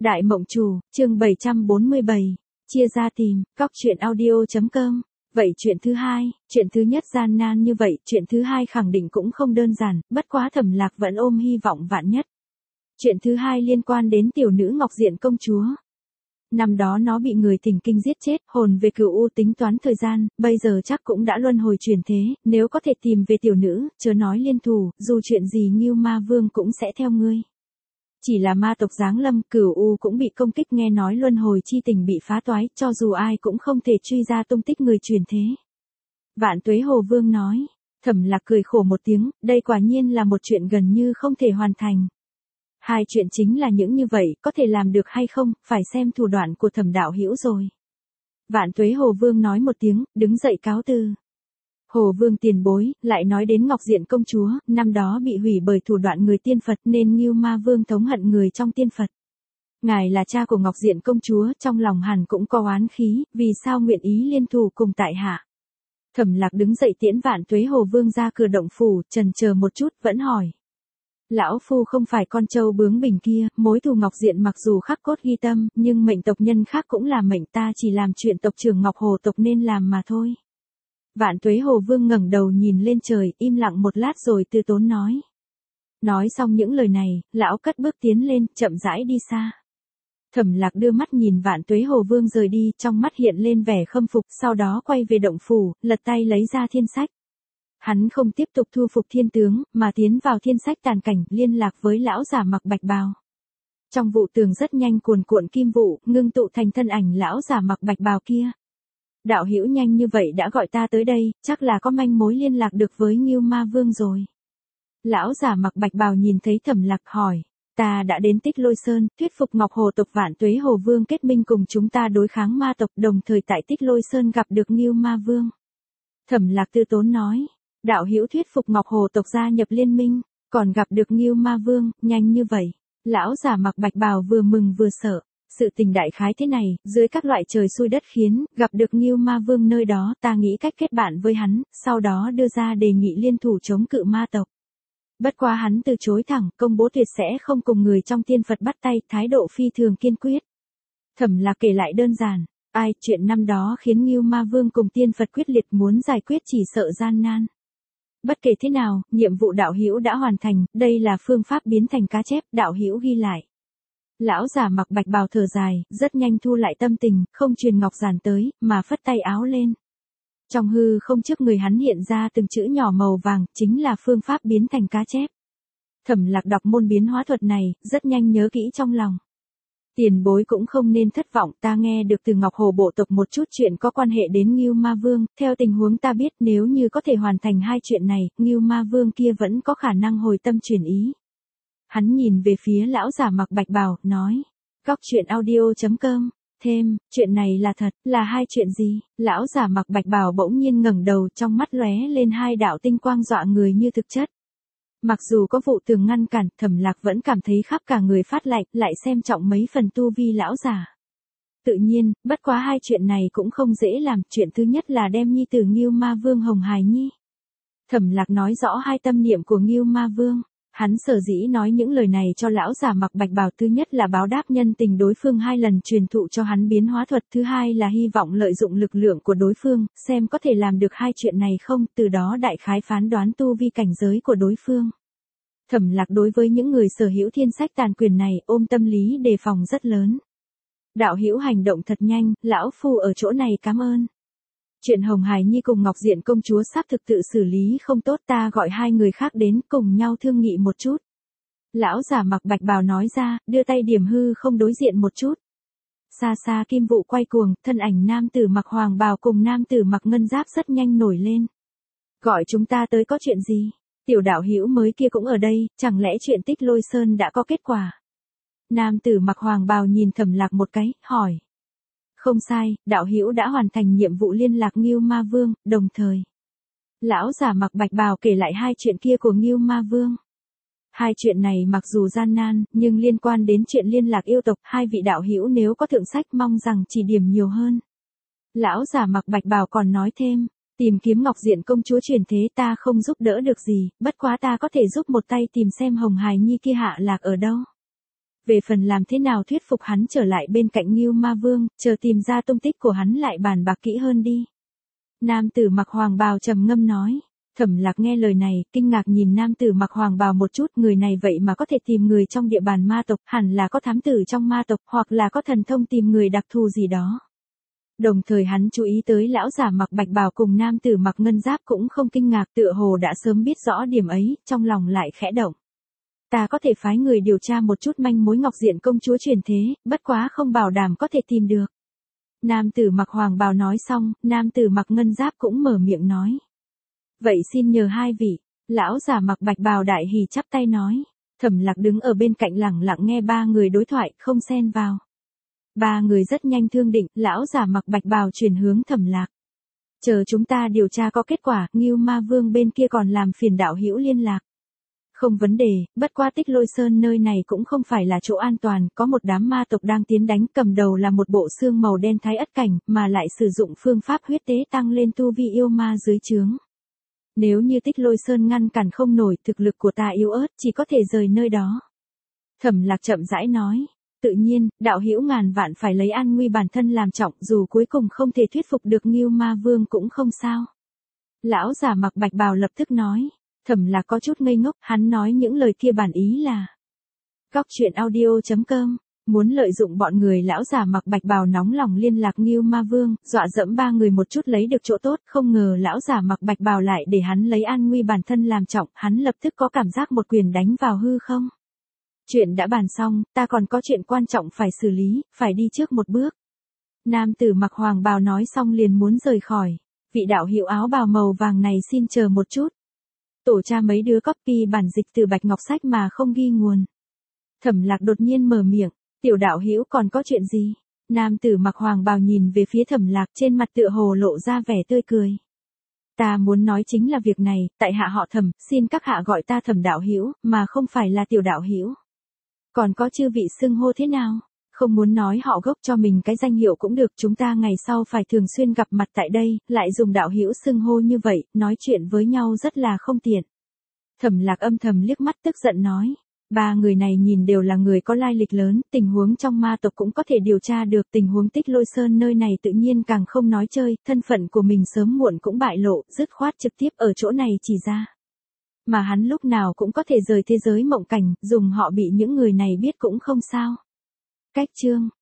Đại Mộng Chủ, chương 747, chia ra tìm, cóc truyện audio.com. Vậy chuyện thứ hai, chuyện thứ nhất gian nan như vậy, chuyện thứ hai khẳng định cũng không đơn giản, bất quá Thẩm Lạc vẫn ôm hy vọng vạn nhất. Chuyện thứ hai liên quan đến tiểu nữ Ngọc Diện công chúa. Năm đó nó bị người Thỉnh Kinh giết chết, hồn về Cửu U tính toán thời gian, bây giờ chắc cũng đã luân hồi chuyển thế, nếu có thể tìm về tiểu nữ, chớ nói liên thủ, dù chuyện gì Ngưu Ma Vương cũng sẽ theo ngươi. Chỉ là ma tộc giáng lâm, Cửu U cũng bị công kích, nghe nói luân hồi chi tình bị phá toái, cho dù ai cũng không thể truy ra tung tích người truyền thế. Vạn Tuế Hồ Vương nói. Thẩm Lạc cười khổ một tiếng, đây quả nhiên là một chuyện gần như không thể hoàn thành. Hai chuyện chính là những như vậy, có thể làm được hay không, phải xem thủ đoạn của Thẩm đạo hữu rồi. Vạn Tuế Hồ Vương nói một tiếng, đứng dậy cáo từ. Hồ Vương tiền bối, lại nói đến Ngọc Diện công chúa, năm đó bị hủy bởi thủ đoạn người tiên Phật nên Ngưu Ma Vương thống hận người trong tiên Phật. Ngài là cha của Ngọc Diện công chúa, trong lòng hẳn cũng có oán khí, vì sao nguyện ý liên thủ cùng tại hạ. Thẩm Lạc đứng dậy tiễn Vạn Tuế Hồ Vương ra cửa động phủ, chần chờ một chút, vẫn hỏi. Lão phu không phải con trâu bướng bỉnh kia, mối thù Ngọc Diện mặc dù khắc cốt ghi tâm, nhưng mệnh tộc nhân khác cũng là mệnh, ta chỉ làm chuyện tộc trưởng Ngọc Hồ tộc nên làm mà thôi. Vạn Tuế Hồ Vương ngẩng đầu nhìn lên trời, im lặng một lát rồi từ tốn nói. Nói xong những lời này, lão cất bước tiến lên, chậm rãi đi xa. Thẩm Lạc đưa mắt nhìn Vạn Tuế Hồ Vương rời đi, trong mắt hiện lên vẻ khâm phục, sau đó quay về động phủ, lật tay lấy ra thiên sách. Hắn không tiếp tục thu phục thiên tướng, mà tiến vào thiên sách tàn cảnh, liên lạc với lão giả mặc bạch bào. Trong vụ tường rất nhanh cuồn cuộn kim vụ, ngưng tụ thành thân ảnh lão giả mặc bạch bào kia. Đạo hữu nhanh như vậy đã gọi ta tới đây, chắc là có manh mối liên lạc được với Ngưu Ma Vương rồi. Lão giả mặc bạch bào nhìn thấy Thẩm Lạc hỏi, ta đã đến Tích Lôi Sơn, thuyết phục Ngọc Hồ tộc Vạn Tuế Hồ Vương kết minh cùng chúng ta đối kháng ma tộc, đồng thời tại Tích Lôi Sơn gặp được Ngưu Ma Vương. Thẩm Lạc tư tốn nói, đạo hữu thuyết phục Ngọc Hồ tộc gia nhập liên minh, còn gặp được Ngưu Ma Vương, nhanh như vậy. Lão giả mặc bạch bào vừa mừng vừa sợ. Sự tình đại khái thế này, dưới các loại trời xui đất khiến, gặp được Ngưu Ma Vương nơi đó, ta nghĩ cách kết bạn với hắn, sau đó đưa ra đề nghị liên thủ chống cự ma tộc. Bất quá hắn từ chối thẳng, công bố tuyệt sẽ không cùng người trong tiên Phật bắt tay, thái độ phi thường kiên quyết. Thẩm Lạc kể lại đơn giản, chuyện năm đó khiến Ngưu Ma Vương cùng tiên Phật quyết liệt, muốn giải quyết chỉ sợ gian nan. Bất kể thế nào, nhiệm vụ đạo hữu đã hoàn thành, đây là phương pháp biến thành cá chép, đạo hữu ghi lại. Lão giả mặc bạch bào thở dài, rất nhanh thu lại tâm tình, không truyền ngọc giản tới, mà phất tay áo lên. Trong hư không trước người hắn hiện ra từng chữ nhỏ màu vàng, chính là phương pháp biến thành cá chép. Thẩm Lạc đọc môn biến hóa thuật này, rất nhanh nhớ kỹ trong lòng. Tiền bối cũng không nên thất vọng, ta nghe được từ Ngọc Hồ bộ tộc một chút chuyện có quan hệ đến Ngưu Ma Vương, theo tình huống ta biết nếu như có thể hoàn thành hai chuyện này, Ngưu Ma Vương kia vẫn có khả năng hồi tâm chuyển ý. Hắn nhìn về phía lão giả mặc bạch bào, nói, cóc truyện audio.com, thêm, chuyện này là thật, là hai chuyện gì? Lão giả mặc bạch bào bỗng nhiên ngẩng đầu, trong mắt lóe lên hai đạo tinh quang dọa người như thực chất. Mặc dù có vụ tường ngăn cản, Thẩm Lạc vẫn cảm thấy khắp cả người phát lạnh, lại xem trọng mấy phần tu vi lão giả. Tự nhiên, bất quá hai chuyện này cũng không dễ làm, chuyện thứ nhất là đem nhi tử Ngưu Ma Vương Hồng Hài Nhi. Thẩm Lạc nói rõ hai tâm niệm của Ngưu Ma Vương. Hắn sở dĩ nói những lời này cho lão giả mặc bạch bào, thứ nhất là báo đáp nhân tình đối phương hai lần truyền thụ cho hắn biến hóa thuật, thứ hai là hy vọng lợi dụng lực lượng của đối phương, xem có thể làm được hai chuyện này không, từ đó đại khái phán đoán tu vi cảnh giới của đối phương. Thẩm Lạc đối với những người sở hữu thiên sách tàn quyền này, ôm tâm lý đề phòng rất lớn. Đạo hữu hành động thật nhanh, lão phu ở chỗ này cảm ơn. Chuyện Hồng Hài Nhi cùng Ngọc Diện công chúa sắp thực tự xử lý không tốt, ta gọi hai người khác đến cùng nhau thương nghị một chút. Lão giả mặc bạch bào nói ra, đưa tay điểm hư không đối diện một chút. Xa xa kim vụ quay cuồng, thân ảnh nam tử mặc hoàng bào cùng nam tử mặc ngân giáp rất nhanh nổi lên. Gọi chúng ta tới có chuyện gì? Tiểu đạo hữu mới kia cũng ở đây, chẳng lẽ chuyện Tích Lôi Sơn đã có kết quả? Nam tử mặc hoàng bào nhìn Thẩm Lạc một cái, hỏi. Không sai, đạo hữu đã hoàn thành nhiệm vụ liên lạc Ngưu Ma Vương, đồng thời. Lão giả mặc bạch bào kể lại hai chuyện kia của Ngưu Ma Vương. Hai chuyện này mặc dù gian nan, nhưng liên quan đến chuyện liên lạc yêu tộc, hai vị đạo hữu nếu có thượng sách mong rằng chỉ điểm nhiều hơn. Lão giả mặc bạch bào còn nói thêm, tìm kiếm Ngọc Diện công chúa truyền thế ta không giúp đỡ được gì, bất quá ta có thể giúp một tay tìm xem Hồng Hài Nhi kia hạ lạc ở đâu. Về phần làm thế nào thuyết phục hắn trở lại bên cạnh Ngưu Ma Vương, chờ tìm ra tung tích của hắn lại bàn bạc kỹ hơn đi. Nam tử mặc hoàng bào trầm ngâm nói. Thẩm Lạc nghe lời này, kinh ngạc nhìn nam tử mặc hoàng bào một chút, người này vậy mà có thể tìm người trong địa bàn ma tộc, hẳn là có thám tử trong ma tộc, hoặc là có thần thông tìm người đặc thù gì đó. Đồng thời hắn chú ý tới lão giả mặc bạch bào cùng nam tử mặc ngân giáp cũng không kinh ngạc, tựa hồ đã sớm biết rõ điểm ấy, trong lòng lại khẽ động. Ta có thể phái người điều tra một chút manh mối Ngọc Diện công chúa truyền thế, bất quá không bảo đảm có thể tìm được. Nam tử mặc hoàng bào nói xong, nam tử mặc ngân giáp cũng mở miệng nói. Vậy xin nhờ hai vị, lão giả mặc bạch bào đại hỉ chắp tay nói. Thẩm Lạc đứng ở bên cạnh lặng lặng nghe ba người đối thoại, không xen vào. Ba người rất nhanh thương định, lão giả mặc bạch bào chuyển hướng Thẩm Lạc. Chờ chúng ta điều tra có kết quả, Ngưu Ma Vương bên kia còn làm phiền đạo hữu liên lạc. Không vấn đề, bất qua Tích Lôi Sơn nơi này cũng không phải là chỗ an toàn, có một đám ma tộc đang tiến đánh, cầm đầu là một bộ xương màu đen thái ất cảnh, mà lại sử dụng phương pháp huyết tế tăng lên tu vi yêu ma dưới trướng. Nếu như Tích Lôi Sơn ngăn cản không nổi, thực lực của ta yếu ớt, chỉ có thể rời nơi đó. Thẩm Lạc chậm rãi nói. Tự nhiên, đạo hữu ngàn vạn phải lấy an nguy bản thân làm trọng, dù cuối cùng không thể thuyết phục được Ngưu Ma Vương cũng không sao. Lão giả mặc bạch bào lập tức nói. Thẩm Lạc có chút ngây ngốc, hắn nói những lời kia bản ý là. Coctruyện.audio.com Muốn lợi dụng bọn người lão giả mặc bạch bào nóng lòng liên lạc Ngưu Ma Vương, dọa dẫm ba người một chút lấy được chỗ tốt, không ngờ lão giả mặc bạch bào lại để hắn lấy an nguy bản thân làm trọng, hắn lập tức có cảm giác một quyền đánh vào hư không. Chuyện đã bàn xong, ta còn có chuyện quan trọng phải xử lý, phải đi trước một bước. Nam tử mặc hoàng bào nói xong liền muốn rời khỏi. Vị đạo hữu áo bào màu vàng này xin chờ một chút. Tổ cha mấy đứa copy bản dịch từ Bạch Ngọc Sách mà không ghi nguồn. Thẩm Lạc đột nhiên mở miệng, tiểu đạo hữu còn có chuyện gì? Nam tử mặc hoàng bào nhìn về phía Thẩm Lạc, trên mặt tựa hồ lộ ra vẻ tươi cười. Ta muốn nói chính là việc này, tại hạ họ Thẩm, xin các hạ gọi ta Thẩm đạo hữu, mà không phải là tiểu đạo hữu. Còn có chư vị xưng hô thế nào? Không muốn nói họ gốc cho mình cái danh hiệu cũng được, chúng ta ngày sau phải thường xuyên gặp mặt tại đây, lại dùng đạo hữu xưng hô như vậy, nói chuyện với nhau rất là không tiện. Thẩm Lạc âm thầm liếc mắt tức giận nói. Ba người này nhìn đều là người có lai lịch lớn, tình huống trong ma tộc cũng có thể điều tra được, tình huống Tích Lôi Sơn nơi này tự nhiên càng không nói chơi, thân phận của mình sớm muộn cũng bại lộ, dứt khoát trực tiếp ở chỗ này chỉ ra. Mà hắn lúc nào cũng có thể rời thế giới mộng cảnh, dùng họ bị những người này biết cũng không sao. Cách chương